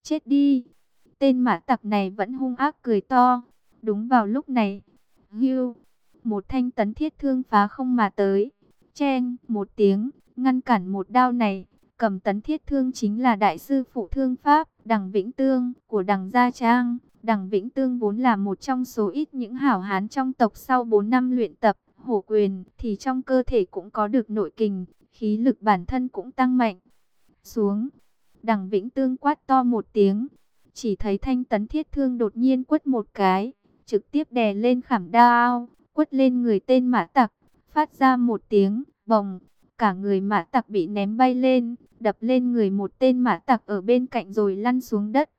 chết đi. Tên mã tặc này vẫn hung ác cười to. Đúng vào lúc này, hưu, một thanh tấn thiết thương phá không mà tới. Chen, một tiếng, ngăn cản một đao này. Cầm tấn thiết thương chính là đại sư phụ thương pháp, Đằng Vĩnh Tương, của Đằng Gia Trang. Đằng Vĩnh Tương vốn là một trong số ít những hảo hán trong tộc sau 4 năm luyện tập hổ quyền, thì trong cơ thể cũng có được nội kình, khí lực bản thân cũng tăng mạnh. Xuống, Đằng Vĩnh Tương quát to một tiếng, chỉ thấy thanh tấn thiết thương đột nhiên quất một cái, trực tiếp đè lên khảm đao, quất lên người tên mã tặc, phát ra một tiếng bồng, cả người mã tặc bị ném bay lên, đập lên người một tên mã tặc ở bên cạnh rồi lăn xuống đất.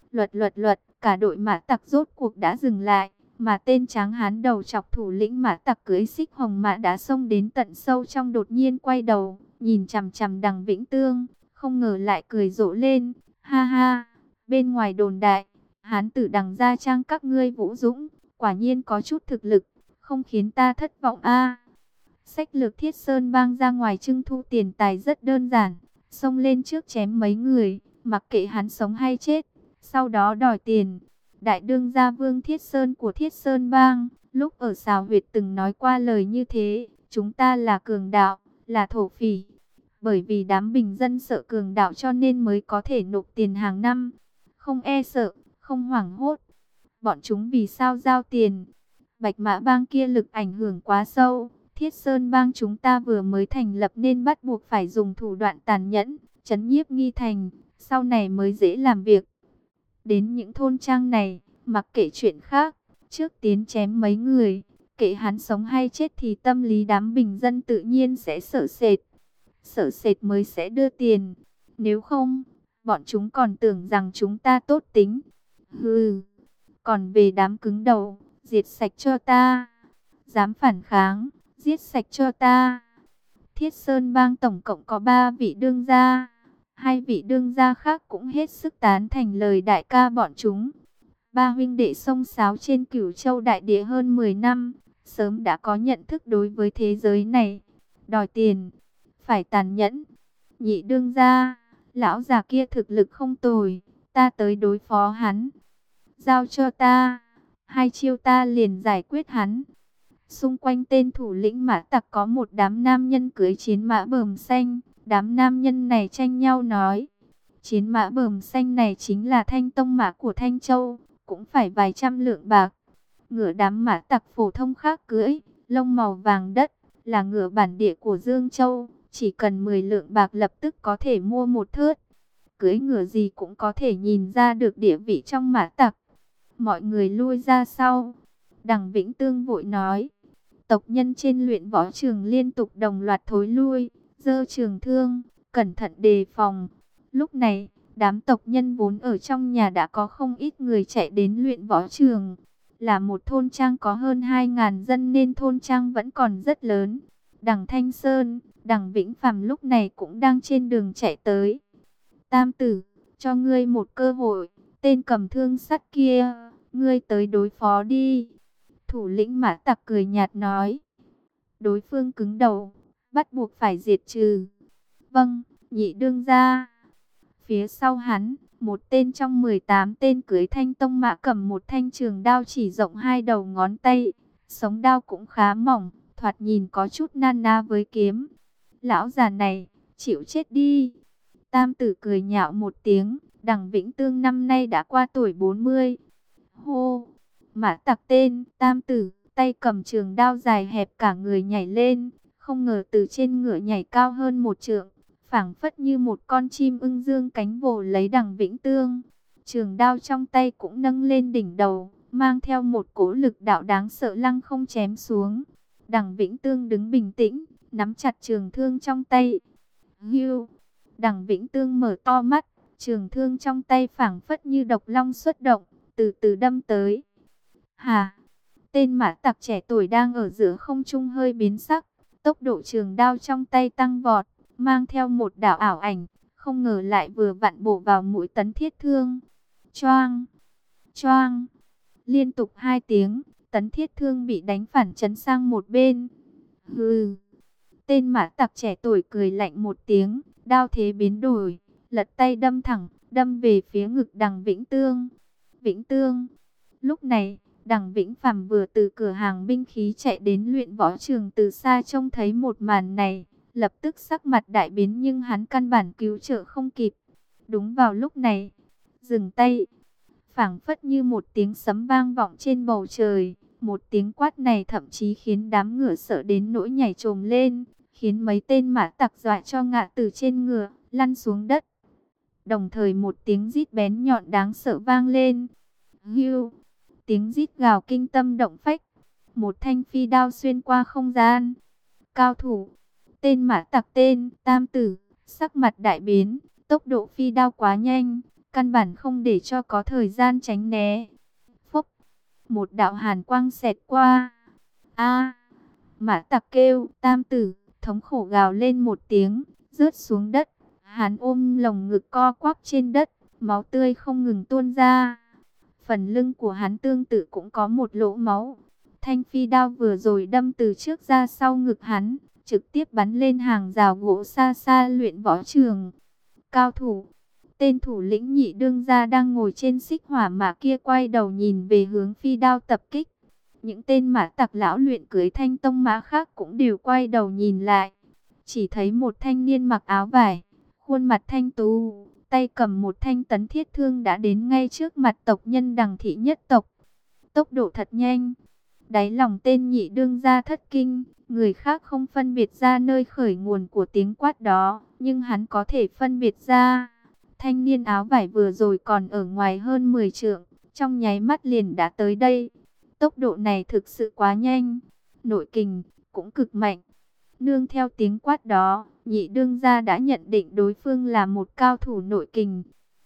Luật, cả đội mã tặc rốt cuộc đã dừng lại, mà tên tráng hán đầu chọc thủ lĩnh mã tặc cưỡi xích hồng mã đã xông đến tận sâu trong, đột nhiên quay đầu, nhìn chằm chằm Đằng Vĩnh Tương, không ngờ lại cười rộ lên, ha ha, bên ngoài đồn đại, hán tử Đằng Gia Trang các ngươi vũ dũng, quả nhiên có chút thực lực, không khiến ta thất vọng a. Sách lược Thiết Sơn Bang ra ngoài trưng thu tiền tài rất đơn giản, xông lên trước chém mấy người, mặc kệ hắn sống hay chết, sau đó đòi tiền. Đại đương gia Vương Thiết Sơn của Thiết Sơn Bang, lúc ở Sào Huyệt từng nói qua lời như thế, chúng ta là cường đạo, là thổ phỉ. Bởi vì đám bình dân sợ cường đạo cho nên mới có thể nộp tiền hàng năm, không e sợ, không hoảng hốt. Bọn chúng vì sao giao tiền? Bạch Mã Bang kia lực ảnh hưởng quá sâu. Thiết Sơn Bang chúng ta vừa mới thành lập nên bắt buộc phải dùng thủ đoạn tàn nhẫn, trấn nhiếp nghi thành, sau này mới dễ làm việc. Đến những thôn trang này, mặc kệ chuyện khác, trước tiến chém mấy người, kệ hắn sống hay chết thì tâm lý đám bình dân tự nhiên sẽ sợ sệt. Sợ sệt mới sẽ đưa tiền, nếu không, bọn chúng còn tưởng rằng chúng ta tốt tính. Hừ, còn về đám cứng đầu, diệt sạch cho ta. Dám phản kháng, giết sạch cho ta. Thiết Sơn Bang tổng cộng có 3 vị đương gia. 2 vị đương gia khác cũng hết sức tán thành lời đại ca bọn chúng. 3 huynh đệ xông xáo trên Cửu Châu đại địa hơn 10 năm, sớm đã có nhận thức đối với thế giới này. Đòi tiền, phải tàn nhẫn. Nhị đương gia, lão già kia thực lực không tồi, ta tới đối phó hắn. Giao cho ta, 2 chiêu ta liền giải quyết hắn. Xung quanh tên thủ lĩnh mã tặc có một đám nam nhân cưỡi chiến mã bờm xanh. Đám nam nhân này tranh nhau nói, chiến mã bờm xanh này chính là thanh tông mã của Thanh Châu, cũng phải vài trăm lượng bạc. Ngựa đám mã tặc phổ thông khác cưỡi, lông màu vàng đất, là ngựa bản địa của Dương Châu, chỉ cần 10 lượng bạc lập tức có thể mua một thớt. Cưỡi ngựa gì cũng có thể nhìn ra được địa vị trong mã tặc. Mọi người lui ra sau. Đằng Vĩnh Tương vội nói, tộc nhân trên luyện võ trường liên tục đồng loạt thối lui, giơ trường thương, cẩn thận đề phòng. Lúc này, đám tộc nhân vốn ở trong nhà đã có không ít người chạy đến luyện võ trường. Là một thôn trang có hơn 2.000 dân nên thôn trang vẫn còn rất lớn. Đằng Thanh Sơn, Đằng Vĩnh Phàm lúc này cũng đang trên đường chạy tới. Tam tử, cho ngươi một cơ hội, tên cầm thương sắt kia, ngươi tới đối phó đi. Thủ lĩnh mã tặc cười nhạt nói. Đối phương cứng đầu, bắt buộc phải diệt trừ. Vâng, nhị đương gia. Phía sau hắn, một tên trong 18 tên cưỡi thanh tông mã cầm một thanh trường đao chỉ rộng 2 đầu ngón tay. Sống đao cũng khá mỏng, thoạt nhìn có chút nan ná với kiếm. Lão già này, chịu chết đi. Tam tử cười nhạo một tiếng, Đằng Vĩnh Tương năm nay đã qua tuổi 40. Hô, mã tặc tên Tam tử, tay cầm trường đao dài hẹp cả người nhảy lên, không ngờ từ trên ngựa nhảy cao hơn 1 trượng, phảng phất như một con chim ưng dương cánh vồ lấy Đằng Vĩnh Tương. Trường đao trong tay cũng nâng lên đỉnh đầu, mang theo một cỗ lực đạo đáng sợ lăng không chém xuống. Đằng Vĩnh Tương đứng bình tĩnh, nắm chặt trường thương trong tay. Hưu, Đằng Vĩnh Tương mở to mắt, trường thương trong tay phảng phất như độc long xuất động, từ từ đâm tới. Hà, tên mã tặc trẻ tuổi đang ở giữa không trung hơi biến sắc, tốc độ trường đao trong tay tăng vọt, mang theo một đạo ảo ảnh, không ngờ lại vừa vặn bổ vào mũi tấn thiết thương. Choang, choang, liên tục 2 tiếng, tấn thiết thương bị đánh phản chấn sang một bên. Hừ, tên mã tặc trẻ tuổi cười lạnh một tiếng, đao thế biến đổi, lật tay đâm thẳng, đâm về phía ngực Đằng Vĩnh Tương. Vĩnh Tương. Lúc này, Đằng Vĩnh Phàm vừa từ cửa hàng binh khí chạy đến luyện võ trường, từ xa trông thấy một màn này, lập tức sắc mặt đại biến, nhưng hắn căn bản cứu trợ không kịp. Đúng vào lúc này, dừng tay, phảng phất như một tiếng sấm vang vọng trên bầu trời. Một tiếng quát này thậm chí khiến đám ngựa sợ đến nỗi nhảy chồm lên, khiến mấy tên mã tặc dọa cho ngã từ trên ngựa, lăn xuống đất. Đồng thời một tiếng rít bén nhọn đáng sợ vang lên. Hưu, tiếng rít gào kinh tâm động phách. Một thanh phi đao xuyên qua không gian. Cao thủ, tên mã tặc tên Tam Tử, sắc mặt đại biến, tốc độ phi đao quá nhanh, căn bản không để cho có thời gian tránh né. Phốc, một đạo hàn quang xẹt qua. A, mã tặc kêu, Tam Tử, thống khổ gào lên một tiếng, rớt xuống đất. Hắn ôm lồng ngực co quắp trên đất, máu tươi không ngừng tuôn ra. Phần lưng của hắn tương tự cũng có một lỗ máu. Thanh phi đao vừa rồi đâm từ trước ra sau ngực hắn, trực tiếp bắn lên hàng rào gỗ xa xa luyện võ trường. Cao thủ, tên thủ lĩnh Nhị Đương gia đang ngồi trên xích hỏa mã kia quay đầu nhìn về hướng phi đao tập kích. Những tên mã tặc lão luyện cưới thanh tông mã khác cũng đều quay đầu nhìn lại. Chỉ thấy một thanh niên mặc áo vải, khuôn mặt thanh tú, tay cầm một thanh tấn thiết thương đã đến ngay trước mặt tộc nhân Đằng thị nhất tộc. Tốc độ thật nhanh. Đáy lòng tên Nhị Đương gia thất kinh, người khác không phân biệt ra nơi khởi nguồn của tiếng quát đó, nhưng hắn có thể phân biệt ra. Thanh niên áo vải vừa rồi còn ở ngoài hơn 10 trượng, trong nháy mắt liền đã tới đây. Tốc độ này thực sự quá nhanh, nội kình cũng cực mạnh. Nương theo tiếng quát đó, Nhị Đương gia đã nhận định đối phương là một cao thủ nội kình.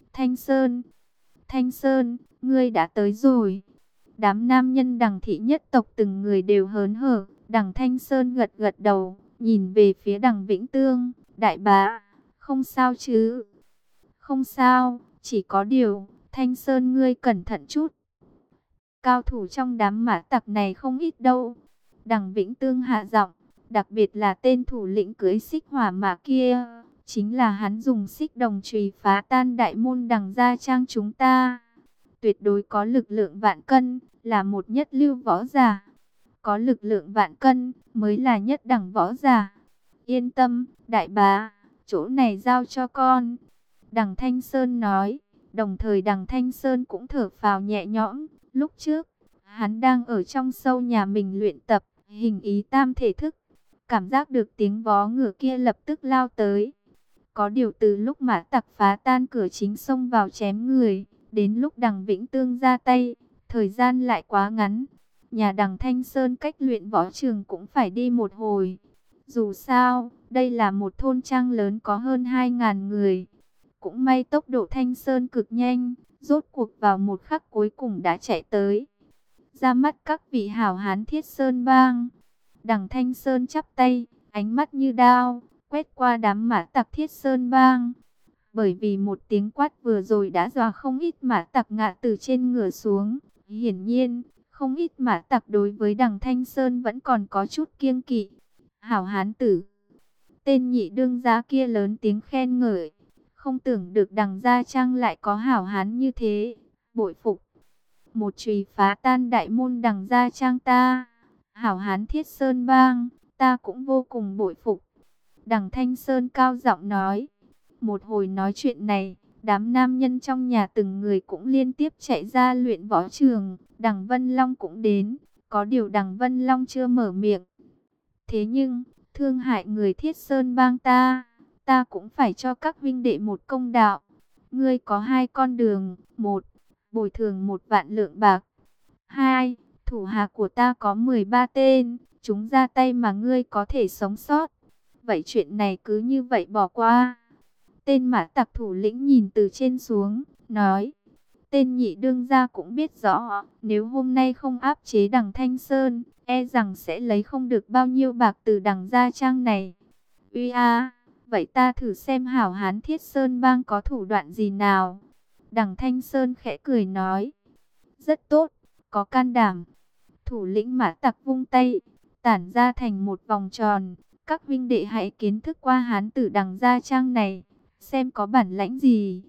Thanh Sơn, ngươi đã tới rồi. Đám nam nhân Đằng thị nhất tộc từng người đều hớn hở. Đằng Thanh Sơn gật gật đầu, nhìn về phía Đằng Vĩnh Tương. Đại bá, không sao chứ? Không sao, chỉ có điều, Thanh Sơn ngươi cẩn thận chút. Cao thủ trong đám mã tặc này không ít đâu. Đằng Vĩnh Tương hạ giọng, đặc biệt là tên thủ lĩnh cưới xích hỏa mã kia. Chính là hắn dùng xích đồng chùy phá tan đại môn Đằng gia trang chúng ta. Tuyệt đối có lực lượng vạn cân, là một nhất lưu võ giả. Có lực lượng vạn cân, mới là nhất đẳng võ giả. Yên tâm, đại bá, chỗ này giao cho con. Đằng Thanh Sơn nói, đồng thời Đằng Thanh Sơn cũng thở phào nhẹ nhõm. Lúc trước, hắn đang ở trong sâu nhà mình luyện tập, hình ý tam thể thức. Cảm giác được tiếng vó ngựa kia lập tức lao tới. Có điều từ lúc mã tặc phá tan cửa chính xông vào chém người, đến lúc Đằng Vĩnh Tương ra tay, thời gian lại quá ngắn. Nhà Đằng Thanh Sơn cách luyện võ trường cũng phải đi một hồi. Dù sao, đây là một thôn trang lớn có hơn 2.000 người. Cũng may tốc độ Thanh Sơn cực nhanh, rốt cuộc vào một khắc cuối cùng đã chạy tới. Ra mắt các vị hảo hán Thiết Sơn bang. Đằng Thanh Sơn chắp tay, ánh mắt như đao, quét qua đám mã tặc Thiết Sơn bang. Bởi vì một tiếng quát vừa rồi đã dọa không ít mã tặc ngã từ trên ngựa xuống. Hiển nhiên, không ít mã tặc đối với Đằng Thanh Sơn vẫn còn có chút kiêng kỵ. Hảo hán tử. Tên Nhị Đương gia kia lớn tiếng khen ngợi. Không tưởng được Đằng gia trang lại có hảo hán như thế. Bội phục. Một chùy phá tan đại môn Đằng gia trang ta. Hảo hán Thiết Sơn bang, ta cũng vô cùng bội phục. Đằng Thanh Sơn cao giọng nói. Một hồi nói chuyện này, đám nam nhân trong nhà từng người cũng liên tiếp chạy ra luyện võ trường. Đằng Vân Long cũng đến, có điều Đằng Vân Long chưa mở miệng. Thế nhưng, thương hại người Thiết Sơn bang ta cũng phải cho các vinh đệ một công đạo. Ngươi có hai con đường: một, bồi thường 1.000.000 bạc; hai, thủ hạ của ta có 13 tên, chúng ra tay mà ngươi có thể sống sót. Vậy chuyện này cứ như vậy bỏ qua. Tên mã tặc thủ lĩnh nhìn từ trên xuống, nói. Tên Nhị Đương gia cũng biết rõ, nếu hôm nay không áp chế Đằng Thanh Sơn, e rằng sẽ lấy không được bao nhiêu bạc từ Đằng gia trang này. Uy a, vậy ta thử xem hảo hán Thiết Sơn bang có thủ đoạn gì nào. Đằng Thanh Sơn khẽ cười nói. Rất tốt, có can đảm. Thủ lĩnh mã tặc vung tay, tản ra thành một vòng tròn. Các vinh đệ hãy kiến thức qua hán tử Đằng gia trang này, xem có bản lãnh gì.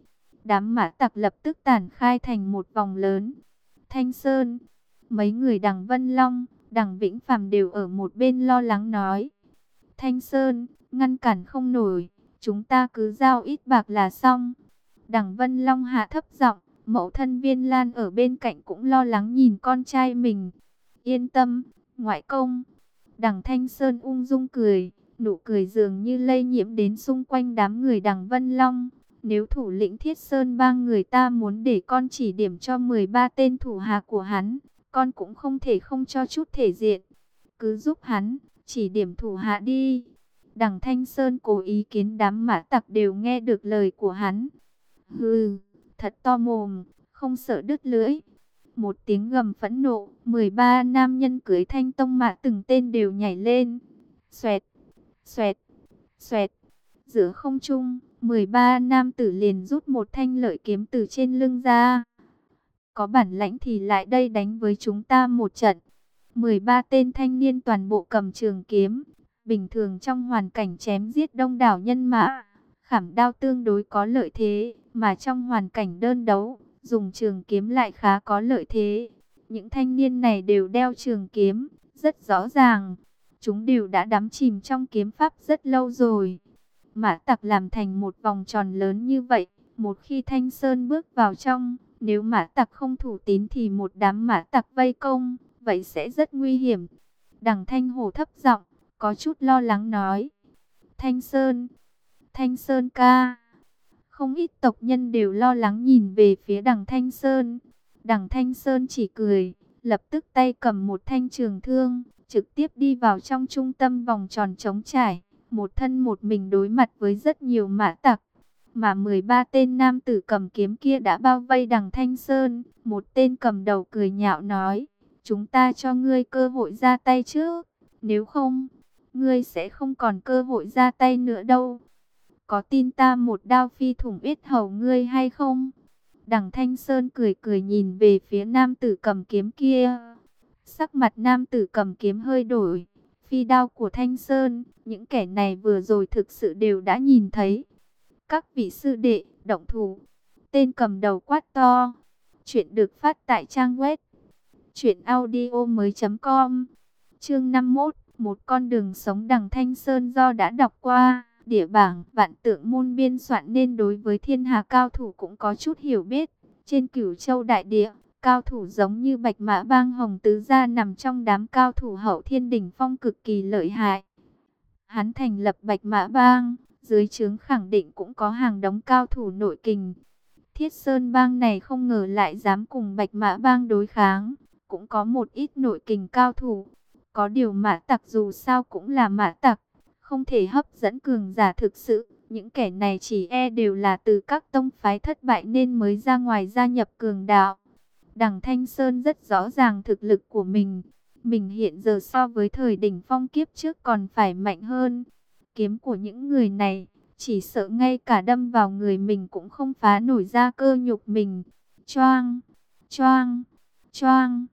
Đám mã tặc lập tức tản khai thành một vòng lớn. Thanh Sơn, mấy người Đằng Vân Long, Đằng Vĩnh Phàm đều ở một bên lo lắng nói. Thanh Sơn, ngăn cản không nổi, chúng ta cứ giao ít bạc là xong. Đằng Vân Long hạ thấp giọng, mẫu thân Viên Lan ở bên cạnh cũng lo lắng nhìn con trai mình. Yên tâm, ngoại công. Đằng Thanh Sơn ung dung cười, nụ cười dường như lây nhiễm đến xung quanh đám người Đằng Vân Long. Nếu thủ lĩnh Thiết Sơn bang người ta muốn để con chỉ điểm cho 13 tên thủ hạ của hắn, con cũng không thể không cho chút thể diện. Cứ giúp hắn, chỉ điểm thủ hạ đi. Đằng Thanh Sơn cố ý kiến đám mã tặc đều nghe được lời của hắn. Hừ, thật to mồm, không sợ đứt lưỡi. Một tiếng gầm phẫn nộ, 13 nam nhân cưới Thanh Tông mã từng tên đều nhảy lên. Xoẹt, xoẹt, xoẹt. Giữa không trung, 13 nam tử liền rút một thanh lợi kiếm từ trên lưng ra. Có bản lãnh thì lại đây đánh với chúng ta một trận. 13 tên thanh niên toàn bộ cầm trường kiếm. Bình thường trong hoàn cảnh chém giết đông đảo nhân mã, khảm đao tương đối có lợi thế, mà trong hoàn cảnh đơn đấu, dùng trường kiếm lại khá có lợi thế. Những thanh niên này đều đeo trường kiếm, rất rõ ràng. Chúng đều đã đắm chìm trong kiếm pháp rất lâu rồi. Mã tặc làm thành một vòng tròn lớn như vậy, một khi Thanh Sơn bước vào trong, nếu mã tặc không thủ tín thì một đám mã tặc vây công, vậy sẽ rất nguy hiểm. Đằng Thanh Hổ thấp giọng, có chút lo lắng nói. Thanh Sơn ca. Không ít tộc nhân đều lo lắng nhìn về phía đằng Thanh Sơn. Đằng Thanh Sơn chỉ cười, lập tức tay cầm một thanh trường thương, trực tiếp đi vào trong trung tâm vòng tròn trống trải. Một thân một mình đối mặt với rất nhiều mã tặc. Mà 13 tên nam tử cầm kiếm kia đã bao vây đằng Thanh Sơn. Một tên cầm đầu cười nhạo nói, chúng ta cho ngươi cơ hội ra tay trước. Nếu không, ngươi sẽ không còn cơ hội ra tay nữa đâu. Có tin ta một đao phi thủng yết hầu ngươi hay không? Đằng Thanh Sơn cười cười nhìn về phía nam tử cầm kiếm kia. Sắc mặt nam tử cầm kiếm hơi đổi. Phi đao của Thanh Sơn, những kẻ này vừa rồi thực sự đều đã nhìn thấy. Các vị sư đệ, động thủ. Tên cầm đầu quát to. Chuyện được phát tại trang web truyệnaudiomoi.com. Chương 51, một con đường sống. Đằng Thanh Sơn do đã đọc qua địa bảng Vạn Tượng môn biên soạn nên đối với thiên hà cao thủ cũng có chút hiểu biết. Trên Cửu Châu đại địa, cao thủ giống như Bạch Mã Bang Hồng Tứ Gia nằm trong đám cao thủ hậu thiên đỉnh phong cực kỳ lợi hại. Hắn thành lập Bạch Mã Bang, dưới trướng khẳng định cũng có hàng đống cao thủ nội kình. Thiết Sơn Bang này không ngờ lại dám cùng Bạch Mã Bang đối kháng, cũng có một ít nội kình cao thủ. Có điều mã tặc dù sao cũng là mã tặc, không thể hấp dẫn cường giả thực sự. Những kẻ này chỉ e đều là từ các tông phái thất bại nên mới ra ngoài gia nhập cường đạo. Đằng Thanh Sơn rất rõ ràng thực lực của mình. Mình hiện giờ so với thời đỉnh phong kiếp trước còn phải mạnh hơn. Kiếm của những người này, chỉ sợ ngay cả đâm vào người mình cũng không phá nổi ra cơ nhục mình. Choang, choang, choang.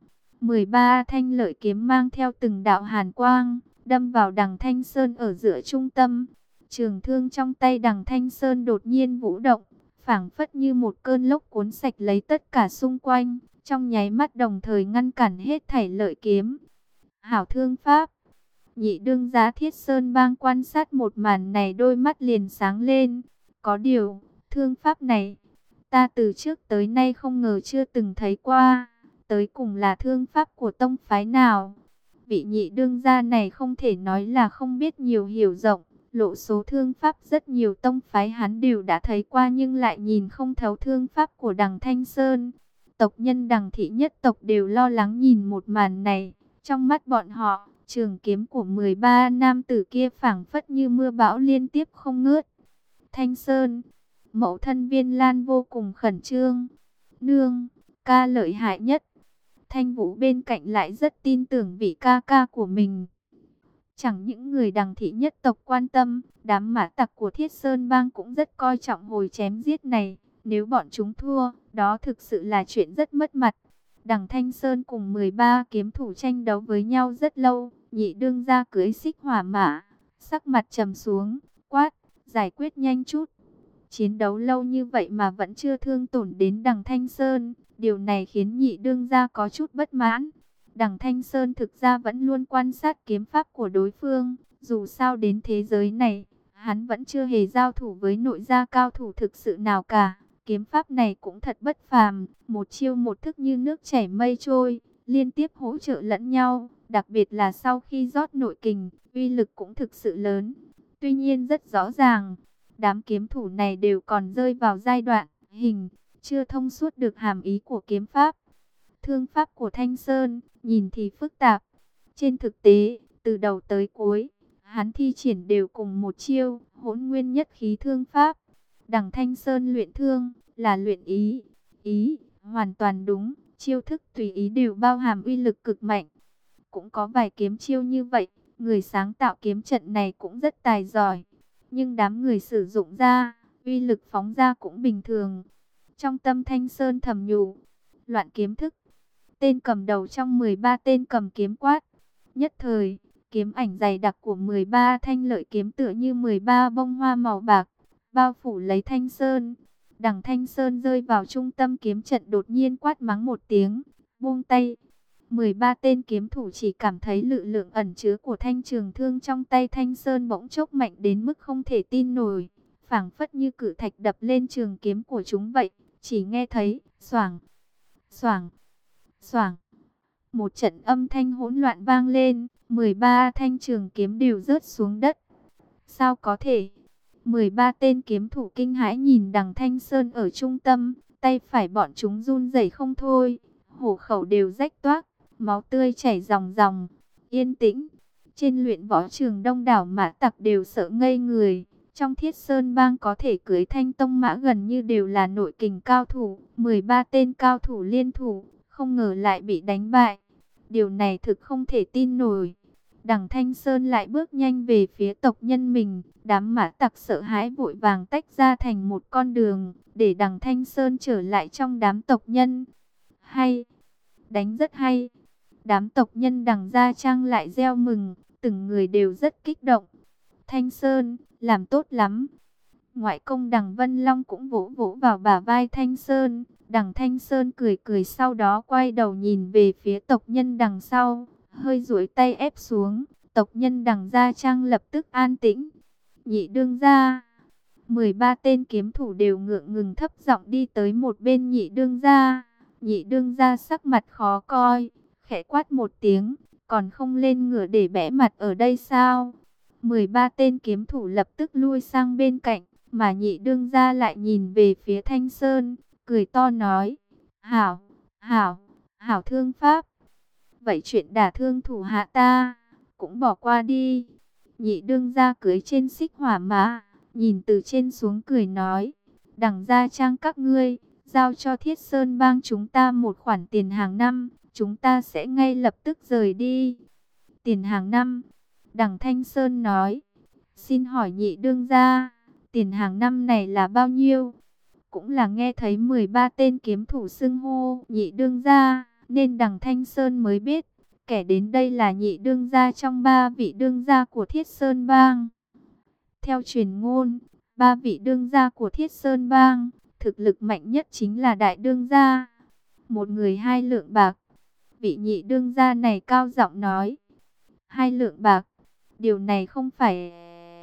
13 thanh lợi kiếm mang theo từng đạo hàn quang, đâm vào đằng Thanh Sơn ở giữa trung tâm. Trường thương trong tay đằng Thanh Sơn đột nhiên vũ động, phảng phất như một cơn lốc cuốn sạch lấy tất cả xung quanh, trong nháy mắt đồng thời ngăn cản hết thảy lợi kiếm. Hảo thương pháp. Nhị đương giá Thiết Sơn Bang quan sát một màn này đôi mắt liền sáng lên. Có điều, thương pháp này, ta từ trước tới nay không ngờ chưa từng thấy qua. Tới cùng là thương pháp của tông phái nào? Vị nhị đương gia này không thể nói là không biết nhiều hiểu rộng. Lộ số thương pháp rất nhiều tông phái hắn đều đã thấy qua nhưng lại nhìn không thấu thương pháp của đằng Thanh Sơn. Tộc nhân đằng thị nhất tộc đều lo lắng nhìn một màn này. Trong mắt bọn họ, trường kiếm của 13 nam tử kia phảng phất như mưa bão liên tiếp không ngớt. Thanh Sơn, mẫu thân Viên Lan vô cùng khẩn trương. Nương, ca lợi hại nhất. Thanh Vũ bên cạnh lại rất tin tưởng vị ca ca của mình. Chẳng những người đằng thị nhất tộc quan tâm, đám mã tặc của Thiết Sơn Bang cũng rất coi trọng hồi chém giết này. Nếu bọn chúng thua, đó thực sự là chuyện rất mất mặt. Đằng Thanh Sơn cùng 13 kiếm thủ tranh đấu với nhau rất lâu. Nhị đương gia cưỡi xích hỏa mã, sắc mặt trầm xuống, quát, giải quyết nhanh chút. Chiến đấu lâu như vậy mà vẫn chưa thương tổn đến Đằng Thanh Sơn, điều này khiến nhị đương gia có chút bất mãn. Đằng Thanh Sơn thực ra vẫn luôn quan sát kiếm pháp của đối phương, dù sao đến thế giới này, hắn vẫn chưa hề giao thủ với nội gia cao thủ thực sự nào cả. Kiếm pháp này cũng thật bất phàm, một chiêu một thức như nước chảy mây trôi, liên tiếp hỗ trợ lẫn nhau, đặc biệt là sau khi rót nội kình, uy lực cũng thực sự lớn. Tuy nhiên rất rõ ràng, đám kiếm thủ này đều còn rơi vào giai đoạn hình, chưa thông suốt được hàm ý của kiếm pháp. Thương pháp của Thanh Sơn, nhìn thì phức tạp. Trên thực tế, từ đầu tới cuối, hắn thi triển đều cùng một chiêu, hỗn nguyên nhất khí thương pháp. Đằng Thanh Sơn luyện thương, là luyện ý. Ý, hoàn toàn đúng, chiêu thức tùy ý đều bao hàm uy lực cực mạnh. Cũng có vài kiếm chiêu như vậy, người sáng tạo kiếm trận này cũng rất tài giỏi. Nhưng đám người sử dụng ra, uy lực phóng ra cũng bình thường. Trong tâm Thanh Sơn thầm nhủ, loạn kiếm thức. Tên cầm đầu trong 13 tên cầm kiếm quát. Nhất thời, kiếm ảnh dày đặc của 13 thanh lợi kiếm tựa như 13 bông hoa màu bạc, bao phủ lấy Thanh Sơn. Đằng Thanh Sơn rơi vào trung tâm kiếm trận đột nhiên quát mắng một tiếng, buông tay. 13 tên kiếm thủ chỉ cảm thấy lực lượng ẩn chứa của thanh trường thương trong tay Thanh Sơn bỗng chốc mạnh đến mức không thể tin nổi, phảng phất như cự thạch đập lên trường kiếm của chúng vậy. Chỉ nghe thấy xoảng, xoảng, xoảng, một trận âm thanh hỗn loạn vang lên, 13 thanh trường kiếm đều rớt xuống đất. Sao có thể? 13 tên kiếm thủ kinh hãi nhìn Đằng Thanh Sơn ở trung tâm, tay phải bọn chúng run rẩy không thôi, hổ khẩu đều rách toác, máu tươi chảy ròng ròng. Yên tĩnh, trên luyện võ trường đông đảo mã tặc đều sợ ngây người. Trong Thiết Sơn Bang có thể cưới Thanh Tông mã gần như đều là nội kình cao thủ, 13 tên cao thủ liên thủ, không ngờ lại bị đánh bại. Điều này thực không thể tin nổi. Đằng Thanh Sơn lại bước nhanh về phía tộc nhân mình, đám mã tặc sợ hãi vội vàng tách ra thành một con đường, để Đằng Thanh Sơn trở lại trong đám tộc nhân. Hay, đánh rất hay. Đám tộc nhân Đằng Gia Trang lại reo mừng, từng người đều rất kích động. Thanh Sơn, làm tốt lắm. Ngoại công Đằng Vân Long cũng vỗ vỗ vào bả vai Thanh Sơn. Đằng Thanh Sơn cười cười, sau đó quay đầu nhìn về phía tộc nhân đằng sau, hơi duỗi tay ép xuống. Tộc nhân Đằng Gia Trang lập tức an tĩnh. Nhị đương gia, 13 tên kiếm thủ đều ngượng ngừng thấp giọng đi tới một bên nhị đương gia. Nhị đương gia sắc mặt khó coi, khẽ quát một tiếng, còn không lên ngựa để bẽ mặt ở đây sao? 13 tên kiếm thủ lập tức lui sang bên cạnh, mà nhị đương gia lại nhìn về phía Thanh Sơn, cười to nói, hảo, hảo, hảo thương pháp. Vậy chuyện đả thương thủ hạ ta, cũng bỏ qua đi. Nhị đương gia cưới trên xích hỏa mã, nhìn từ trên xuống cười nói, Đằng Gia Trang các ngươi, giao cho Thiết Sơn Bang chúng ta một khoản tiền hàng năm, chúng ta sẽ ngay lập tức rời đi. Tiền hàng năm, Đằng Thanh Sơn nói, xin hỏi nhị đương gia, tiền hàng năm này là bao nhiêu? Cũng là nghe thấy 13 tên kiếm thủ xưng hô nhị đương gia, nên Đằng Thanh Sơn mới biết, kẻ đến đây là nhị đương gia trong 3 vị đương gia của Thiết Sơn Bang. Theo truyền ngôn, 3 vị đương gia của Thiết Sơn Bang, thực lực mạnh nhất chính là đại đương gia. Một người 2 lượng bạc. Vị nhị đương gia này cao giọng nói, 2 lượng bạc, điều này không phải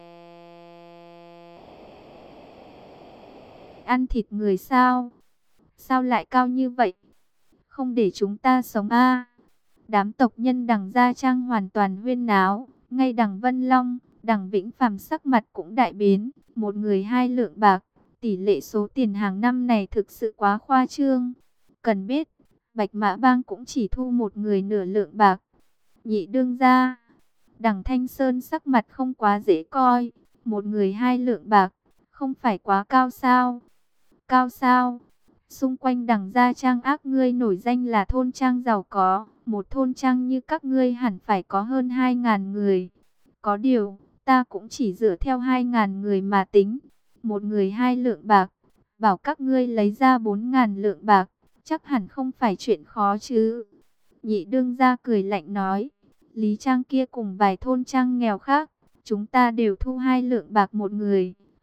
ăn thịt người sao? Sao lại cao như vậy? Không để chúng ta sống a? Đám tộc nhân Đằng Gia Trang hoàn toàn huyên náo, ngay Đằng Vân Long, Đằng Vĩnh Phàm sắc mặt cũng đại biến, một người 2 lượng bạc, tỷ lệ số tiền hàng năm này thực sự quá khoa trương. Cần biết, Bạch Mã Bang cũng chỉ thu một người nửa lượng bạc. Nhị đương gia, Đằng Thanh Sơn sắc mặt không quá dễ coi, một người 2 lượng bạc, không phải quá cao sao? Cao sao? Xung quanh Đằng Gia Trang ác ngươi nổi danh là thôn trang giàu có, một thôn trang như các ngươi hẳn phải có hơn 2.000 người. Có điều, ta cũng chỉ dựa theo 2.000 người mà tính, một người 2 lượng bạc, bảo các ngươi lấy ra 4.000 lượng bạc, chắc hẳn không phải chuyện khó chứ. Nhị đương gia cười lạnh nói, Lý Trang kia cùng vài thôn trang nghèo khác, chúng ta đều thu 2 lượng bạc một người,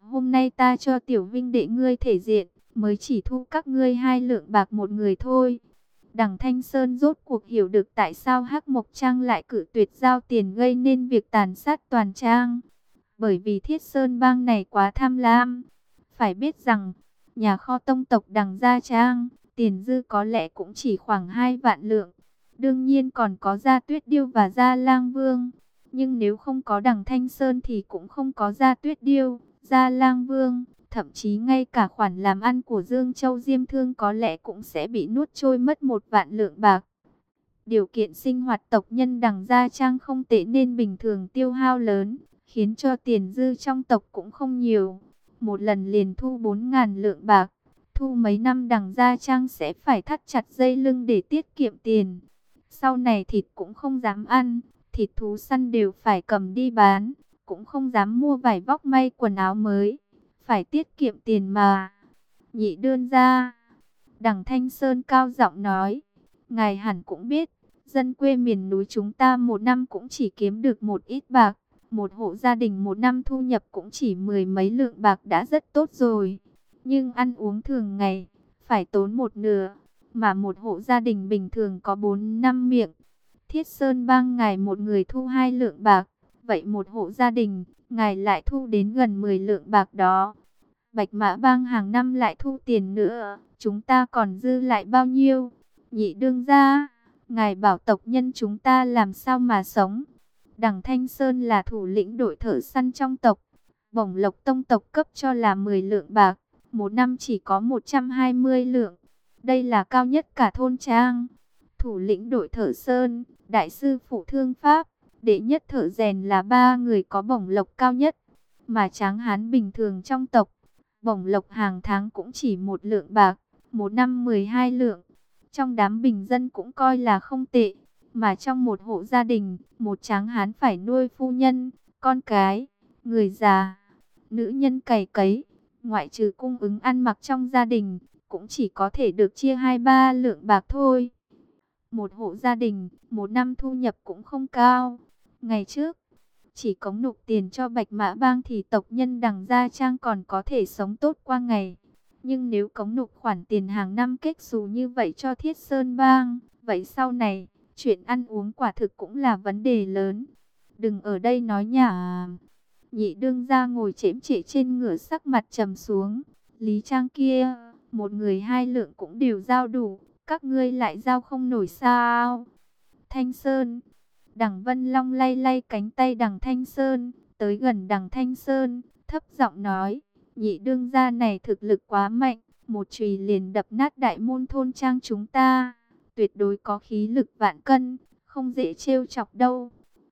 Hôm nay ta cho tiểu vinh đệ ngươi thể diện, mới chỉ thu các ngươi 2 lượng bạc một người thôi. Đằng Thanh Sơn rốt cuộc hiểu được tại sao Hắc Mộc Trang lại cự tuyệt giao tiền, gây nên việc tàn sát toàn trang. Bởi vì Thiết Sơn bang này quá tham lam. Phải biết rằng, nhà kho tông tộc Đằng Gia Trang, tiền dư có lẽ cũng chỉ khoảng 2 vạn lượng. Đương nhiên còn có Gia Tuyết Điêu và Gia Lang Vương. Nhưng nếu không có Đằng Thanh Sơn thì cũng không có Gia Tuyết Điêu, Gia Lang Vương. Thậm chí ngay cả khoản làm ăn của Dương Châu Diêm Thương có lẽ cũng sẽ bị nuốt trôi mất 1 vạn lượng bạc. Điều kiện sinh hoạt tộc nhân Đằng Gia Trang không tệ nên bình thường tiêu hao lớn, khiến cho tiền dư trong tộc cũng không nhiều. Một lần liền thu 4.000 lượng bạc, thu mấy năm Đằng Gia Trang sẽ phải thắt chặt dây lưng để tiết kiệm tiền. Sau này thịt cũng không dám ăn, thịt thú săn đều phải cầm đi bán, cũng không dám mua vải vóc may quần áo mới, phải tiết kiệm tiền mà. Nhị đương gia, Đằng Thanh Sơn cao giọng nói, ngài hẳn cũng biết, dân quê miền núi chúng ta một năm cũng chỉ kiếm được một ít bạc. Một hộ gia đình một năm thu nhập cũng chỉ 10 mấy lượng bạc đã rất tốt rồi. Nhưng ăn uống thường ngày, phải tốn một nửa. Mà một hộ gia đình bình thường có 4-5 miệng. Thiết Sơn bang ngài một người thu 2 lượng bạc. Vậy một hộ gia đình, ngài lại thu đến gần 10 lượng bạc đó. Bạch Mã bang hàng năm lại thu tiền nữa. Chúng ta còn dư lại bao nhiêu? Nhị đương gia, ngài bảo tộc nhân chúng ta làm sao mà sống? Đằng Thanh Sơn là thủ lĩnh đội thợ săn trong tộc. Bổng lộc tông tộc cấp cho là 10 lượng bạc. Một năm chỉ có 120 lượng. Đây là cao nhất cả thôn trang. Thủ lĩnh đội thợ sơn, đại sư phụ thương pháp, đệ nhất thợ rèn là 3 người có bổng lộc cao nhất. Mà tráng hán bình thường trong tộc, bổng lộc hàng tháng cũng chỉ 1 lượng bạc, một năm 12 lượng. Trong đám bình dân cũng coi là không tệ. Mà trong một hộ gia đình, một tráng hán phải nuôi phu nhân, con cái, người già, nữ nhân cày cấy, ngoại trừ cung ứng ăn mặc trong gia đình, cũng chỉ có thể được chia 2-3 lượng bạc thôi. Một hộ gia đình, một năm thu nhập cũng không cao. Ngày trước, chỉ cống nộp tiền cho Bạch Mã bang thì tộc nhân Đằng Gia Trang còn có thể sống tốt qua ngày. Nhưng nếu cống nộp khoản tiền hàng năm kết xù như vậy cho Thiết Sơn bang, vậy sau này chuyện ăn uống quả thực cũng là vấn đề lớn. Đừng ở đây nói nhả. Nhị đương gia ngồi chễm chệ trên ngựa, sắc mặt trầm xuống. Lý Trang kia, một người 2 lượng cũng đều giao đủ, các ngươi lại giao không nổi sao? Thanh Sơn. Đằng Vân Long lay lay cánh tay Đằng Thanh Sơn, tới gần Đằng Thanh Sơn, thấp giọng nói, nhị đương gia này thực lực quá mạnh, một chùy liền đập nát đại môn thôn trang chúng ta. Tuyệt đối có khí lực vạn cân, không dễ trêu chọc đâu.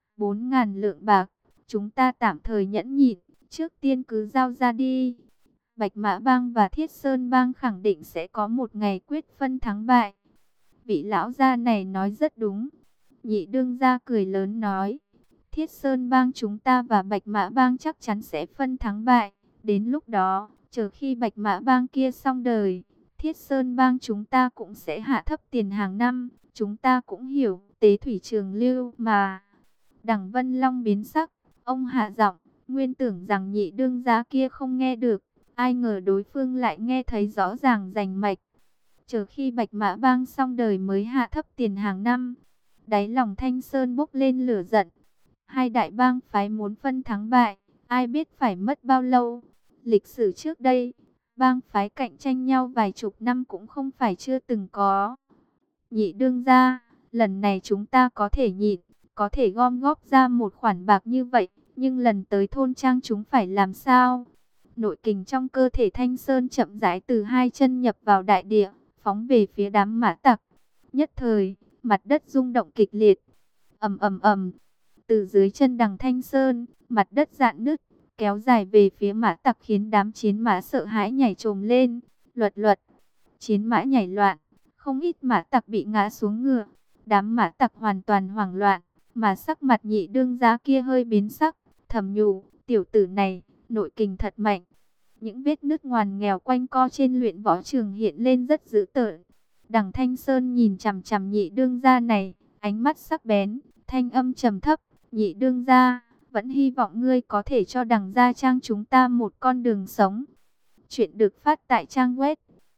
4.000 lượng bạc, chúng ta tạm thời nhẫn nhịn, trước tiên cứ giao ra đi. Bạch Mã bang và Thiết Sơn bang khẳng định sẽ có một ngày quyết phân thắng bại. Vị lão gia này nói rất đúng. Nhị đương gia cười lớn nói, Thiết Sơn bang chúng ta và Bạch Mã bang chắc chắn sẽ phân thắng bại. Đến lúc đó, chờ khi Bạch Mã bang kia xong đời, Thiết Sơn bang chúng ta cũng sẽ hạ thấp tiền hàng năm. Chúng ta cũng hiểu, tế thủy trường lưu mà. Đằng Vân Long biến sắc, ông hạ giọng, nguyên tưởng rằng nhị đương gia kia không nghe được. Ai ngờ đối phương lại nghe thấy rõ ràng rành mạch. Chờ khi Bạch Mã bang xong đời mới hạ thấp tiền hàng năm. Đáy lòng Thanh Sơn bốc lên lửa giận. Hai đại bang phái muốn phân thắng bại, ai biết phải mất bao lâu. Lịch sử trước đây, bang phái cạnh tranh nhau vài chục năm cũng không phải chưa từng có. Nhị đương gia, lần này chúng ta có thể nhịn, có thể gom góp ra một khoản bạc như vậy, nhưng lần tới thôn trang chúng phải làm sao? Nội kình trong cơ thể Thanh Sơn chậm rãi từ 2 chân nhập vào đại địa, phóng về phía đám mã tặc. Nhất thời, mặt đất rung động kịch liệt. Ầm ầm ầm, từ dưới chân Đằng Thanh Sơn, mặt đất rạn nứt, kéo dài về phía mã tặc, khiến đám chiến mã sợ hãi nhảy trồm lên. Luật luật, chiến mã nhảy loạn, không ít mã tặc bị ngã xuống ngựa. Đám mã tặc hoàn toàn hoảng loạn, mà sắc mặt nhị đương gia kia hơi biến sắc, thầm nhủ, tiểu tử này, nội kình thật mạnh. Những vết nứt ngoằn nghèo quanh co trên luyện võ trường hiện lên rất dữ tợn. Đằng Thanh Sơn nhìn chằm chằm nhị đương gia này, ánh mắt sắc bén, thanh âm trầm thấp, nhị đương gia, vẫn hy vọng ngươi có thể cho Đằng Gia Trang chúng ta một con đường sống. Chuyện được phát tại trang web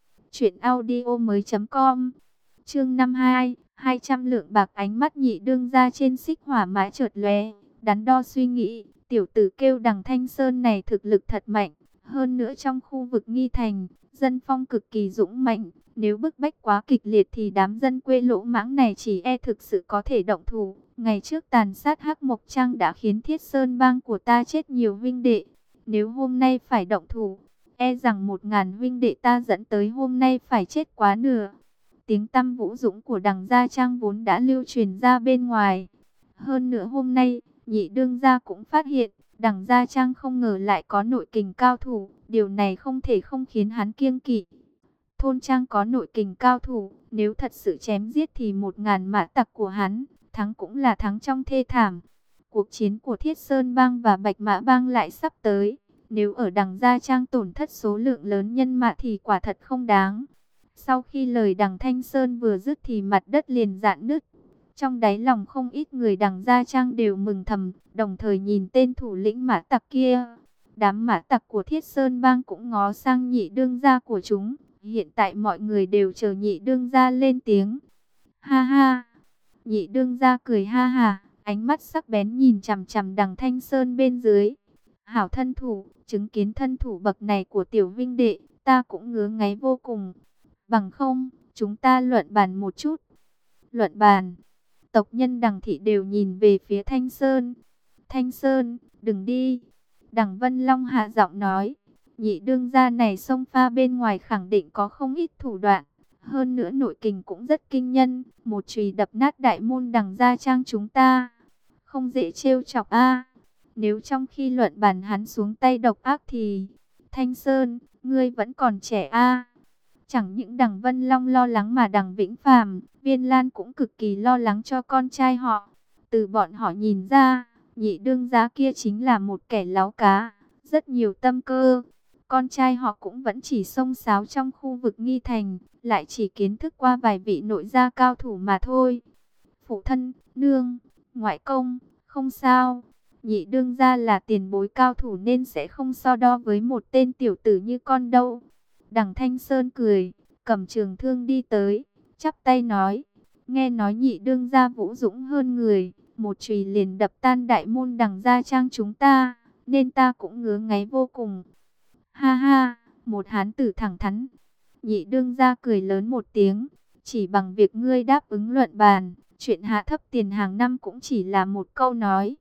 truyệnaudiomoi.com. Chương 52, 200 lượng bạc. Ánh mắt Nhị đương gia trên xích hỏa mã chợt lóe, đắn đo suy nghĩ, tiểu tử kêu Đằng Thanh Sơn này thực lực thật mạnh, hơn nữa trong khu vực Nghi Thành, dân phong cực kỳ dũng mạnh, nếu bức bách quá kịch liệt thì đám dân quê lỗ mãng này chỉ e thực sự có thể động thủ. Ngày trước tàn sát Hắc Mộc Trang đã khiến Thiết Sơn bang của ta chết nhiều huynh đệ, nếu hôm nay phải động thủ, e rằng 1000 huynh đệ ta dẫn tới hôm nay phải chết quá nửa. Tiếng tăm vũ dũng của Đằng Gia Trang vốn đã lưu truyền ra bên ngoài. Hơn nữa hôm nay, Nhị đương gia cũng phát hiện, Đằng Gia Trang không ngờ lại có nội kình cao thủ, điều này không thể không khiến hắn kiêng kỵ. Thôn Trang có nội kình cao thủ, nếu thật sự chém giết thì 1000 mã tặc của hắn, thắng cũng là thắng trong thê thảm. Cuộc chiến của Thiết Sơn bang và Bạch Mã bang lại sắp tới, nếu ở Đằng Gia Trang tổn thất số lượng lớn nhân mã thì quả thật không đáng. Sau khi lời Đằng Thanh Sơn vừa dứt thì mặt đất liền rạn nứt. Trong đáy lòng không ít người Đằng Gia Trang đều mừng thầm, đồng thời nhìn tên thủ lĩnh mã tặc kia. Đám mã tặc của Thiết Sơn bang cũng ngó sang Nhị đương gia của chúng. Hiện tại mọi người đều chờ Nhị đương gia lên tiếng. Ha ha! Nhị đương gia cười ha ha, ánh mắt sắc bén nhìn chằm chằm Đằng Thanh Sơn bên dưới. Hảo thân thủ, chứng kiến thân thủ bậc này của tiểu vinh đệ, ta cũng ngứa ngáy vô cùng. Bằng không, chúng ta luận bàn một chút. Luận bàn. Tộc nhân Đằng thị đều nhìn về phía Thanh Sơn. Thanh Sơn, đừng đi. Đằng Vân Long hạ giọng nói. Nhị đương gia này xông pha bên ngoài khẳng định có không ít thủ đoạn. Hơn nữa nội kình cũng rất kinh nhân. Một chùy đập nát đại môn Đằng Gia Trang chúng ta. Không dễ trêu chọc a. Nếu trong khi luận bàn hắn xuống tay độc ác thì... Thanh Sơn, ngươi vẫn còn trẻ a. Chẳng những Đằng Vân Long lo lắng mà Đằng Vĩnh Phàm, Viên Lan cũng cực kỳ lo lắng cho con trai họ. Từ bọn họ nhìn ra, Nhị đương gia kia chính là một kẻ láo cá, rất nhiều tâm cơ. Con trai họ cũng vẫn chỉ xông xáo trong khu vực Nghi Thành, lại chỉ kiến thức qua vài vị nội gia cao thủ mà thôi. Phụ thân, nương, ngoại công, không sao. Nhị đương gia là tiền bối cao thủ nên sẽ không so đo với một tên tiểu tử như con đâu. Đằng Thanh Sơn cười, cầm trường thương đi tới, chắp tay nói, nghe nói Nhị đương gia vũ dũng hơn người, một chùy liền đập tan đại môn Đằng Gia Trang chúng ta, nên ta cũng ngứa ngáy vô cùng. Ha ha, một hán tử thẳng thắn. Nhị đương gia cười lớn một tiếng, chỉ bằng việc ngươi đáp ứng luận bàn, chuyện hạ thấp tiền hàng năm cũng chỉ là một câu nói.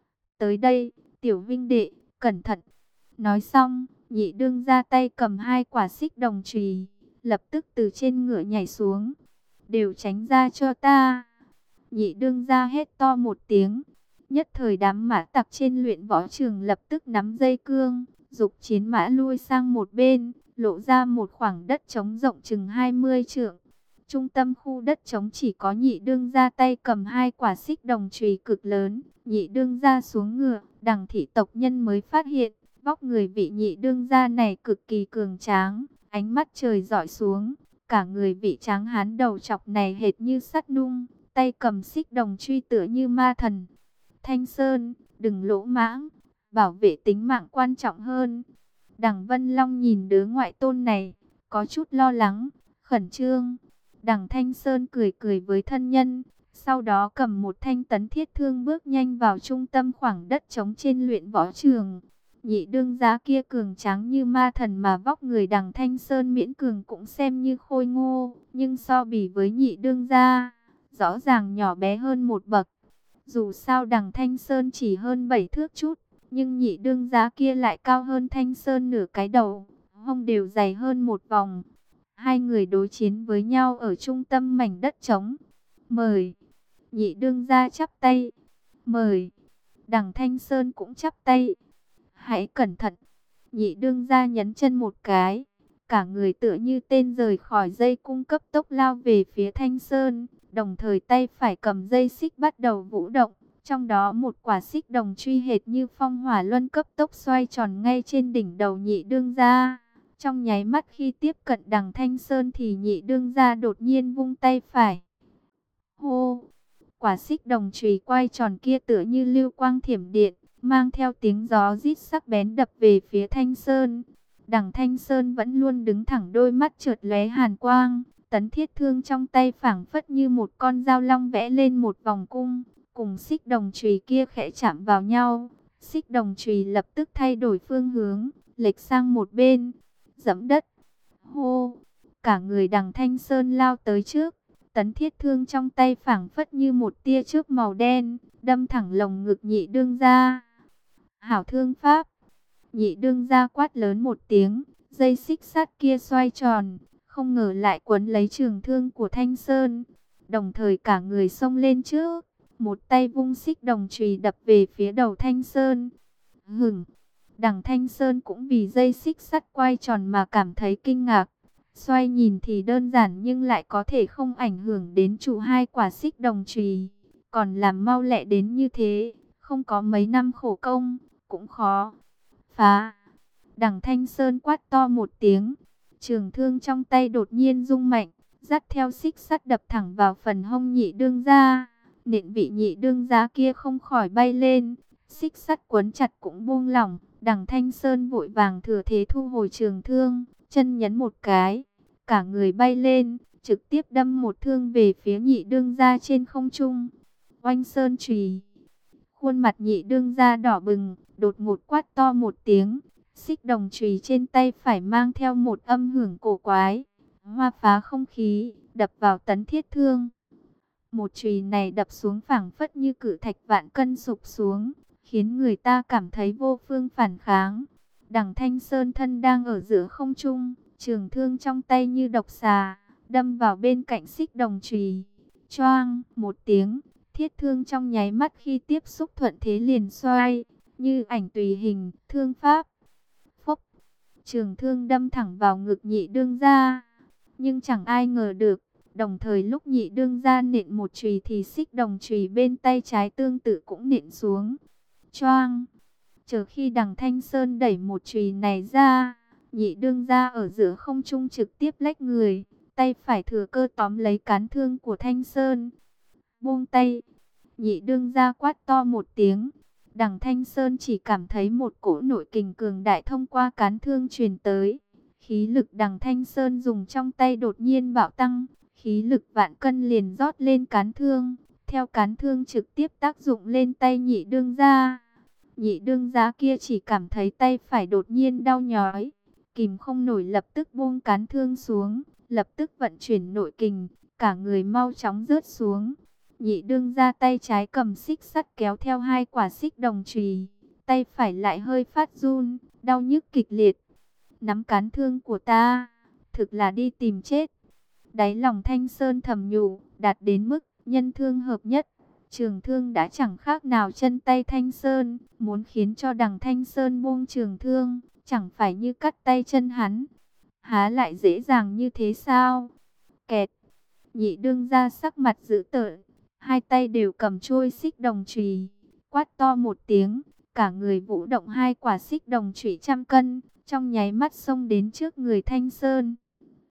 Tới đây, tiểu vinh đệ, cẩn thận. Nói xong, Nhị đương ra tay cầm 2 quả xích đồng chùy, lập tức từ trên ngựa nhảy xuống. Đều tránh ra cho ta. Nhị đương ra hét to một tiếng. Nhất thời đám mã tặc trên luyện võ trường lập tức nắm dây cương, giục chiến mã lui sang một bên, lộ ra một khoảng đất trống rộng chừng 20 trượng. Trung tâm khu đất trống chỉ có Nhị đương ra tay cầm 2 quả xích đồng chùy cực lớn. Nhị đương ra xuống ngựa, Đằng thị tộc nhân mới phát hiện, vóc người vị Nhị đương gia này cực kỳ cường tráng, ánh mắt trời dọi xuống, cả người vị tráng hán đầu chọc này hệt như sắt nung, tay cầm xích đồng truy tựa như ma thần. Thanh Sơn, đừng lỗ mãng, bảo vệ tính mạng quan trọng hơn. Đằng Vân Long nhìn đứa ngoại tôn này, có chút lo lắng, khẩn trương. Đằng Thanh Sơn cười cười với thân nhân, sau đó cầm một thanh tấn thiết thương bước nhanh vào trung tâm khoảng đất trống trên luyện võ trường. Nhị đương gia kia cường tráng như ma thần mà vóc người Đằng Thanh Sơn miễn cường cũng xem như khôi ngô, nhưng so bì với Nhị đương gia, rõ ràng nhỏ bé hơn một bậc. Dù sao Đằng Thanh Sơn chỉ hơn 7 thước chút, nhưng Nhị đương gia kia lại cao hơn Thanh Sơn nửa cái đầu, hông đều dày hơn một vòng. Hai người đối chiến với nhau ở trung tâm mảnh đất trống. Mời. Nhị đương gia chắp tay. Mời. Đằng Thanh Sơn cũng chắp tay. Hãy cẩn thận. Nhị đương gia nhấn chân một cái. Cả người tựa như tên rời khỏi dây cung cấp tốc lao về phía Thanh Sơn. Đồng thời tay phải cầm dây xích bắt đầu vũ động. Trong đó một quả xích đồng truy hệt như phong hỏa luân cấp tốc xoay tròn ngay trên đỉnh đầu nhị đương gia. Trong nháy mắt khi tiếp cận Đằng Thanh Sơn thì Nhị đương gia đột nhiên vung tay phải. Hô! Quả xích đồng chùy quay tròn kia tựa như lưu quang thiểm điện, mang theo tiếng gió rít sắc bén đập về phía Thanh Sơn. Đằng Thanh Sơn vẫn luôn đứng thẳng, đôi mắt chợt lóe hàn quang, tấn thiết thương trong tay phảng phất như một con dao long vẽ lên một vòng cung, cùng xích đồng chùy kia khẽ chạm vào nhau. Xích đồng chùy lập tức thay đổi phương hướng, lệch sang một bên, giẫm đất. Hô! Cả người đằng Thanh Sơn lao tới trước, tấn thiết thương trong tay phảng phất như một tia chớp màu đen, đâm thẳng lồng ngực Nhị đương gia. Hảo thương pháp! Nhị đương gia quát lớn một tiếng, dây xích sắt kia xoay tròn, không ngờ lại quấn lấy trường thương của Thanh Sơn. Đồng thời cả người xông lên trước, một tay vung xích đồng chùy đập về phía đầu Thanh Sơn. Hửng! Đằng Thanh Sơn cũng vì dây xích sắt quay tròn mà cảm thấy kinh ngạc. Xoay nhìn thì đơn giản nhưng lại có thể không ảnh hưởng đến trụ hai quả xích đồng chùy, còn làm mau lẹ đến như thế, không có mấy năm khổ công, cũng khó. Phá! Đằng Thanh Sơn quát to một tiếng, trường thương trong tay đột nhiên rung mạnh, dắt theo xích sắt đập thẳng vào phần hông Nhị đương gia. Nện vị Nhị đương gia kia không khỏi bay lên, xích sắt quấn chặt cũng buông lỏng. Đằng Thanh Sơn vội vàng thừa thế thu hồi trường thương, chân nhấn một cái, cả người bay lên, trực tiếp đâm một thương về phía Nhị đương gia trên không trung. Oanh sơn chùy! Khuôn mặt Nhị đương gia đỏ bừng, đột ngột quát to một tiếng, xích đồng chùy trên tay phải mang theo một âm hưởng cổ quái, hoa phá không khí, đập vào tấn thiết thương. Một chùy này đập xuống phảng phất như cự thạch vạn cân sụp xuống, khiến người ta cảm thấy vô phương phản kháng. Đằng Thanh Sơn thân đang ở giữa không trung, trường thương trong tay như độc xà, đâm vào bên cạnh xích đồng chùy. Choang một tiếng, thiết thương trong nháy mắt khi tiếp xúc thuận thế liền xoay, như ảnh tùy hình, thương pháp. Phốc! Trường thương đâm thẳng vào ngực Nhị đương gia. Nhưng chẳng ai ngờ được, đồng thời lúc Nhị đương gia nện một chùy thì xích đồng chùy bên tay trái tương tự cũng nện xuống. Choang! Chờ khi đằng Thanh Sơn đẩy một chùy này ra, Nhị đương gia ở giữa không trung trực tiếp lách người, tay phải thừa cơ tóm lấy cán thương của Thanh Sơn. Buông tay! Nhị đương gia quát to một tiếng. Đằng Thanh Sơn chỉ cảm thấy một cỗ nội kình cường đại thông qua cán thương truyền tới. Khí lực đằng Thanh Sơn dùng trong tay đột nhiên bạo tăng, khí lực vạn cân liền rót lên cán thương, theo cán thương trực tiếp tác dụng lên tay Nhị đương gia. Nhị đương gia kia chỉ cảm thấy tay phải đột nhiên đau nhói, kìm không nổi lập tức buông cán thương xuống, lập tức vận chuyển nội kình, cả người mau chóng rớt xuống. Nhị đương gia tay trái cầm xích sắt kéo theo hai quả xích đồng chùy, tay phải lại hơi phát run, đau nhức kịch liệt. Nắm cán thương của ta, thực là đi tìm chết. Đáy lòng Thanh Sơn thầm nhủ, đạt đến mức nhân thương hợp nhất. Trường thương đã chẳng khác nào chân tay Thanh Sơn, muốn khiến cho đằng Thanh Sơn buông trường thương, chẳng phải như cắt tay chân hắn. Há lại dễ dàng như thế sao? Kẹt! Nhị đương gia sắc mặt dữ tợn, hai tay đều cầm trôi xích đồng chùy, quát to một tiếng, cả người vũ động hai quả xích đồng chùy trăm cân, trong nháy mắt xông đến trước người Thanh Sơn.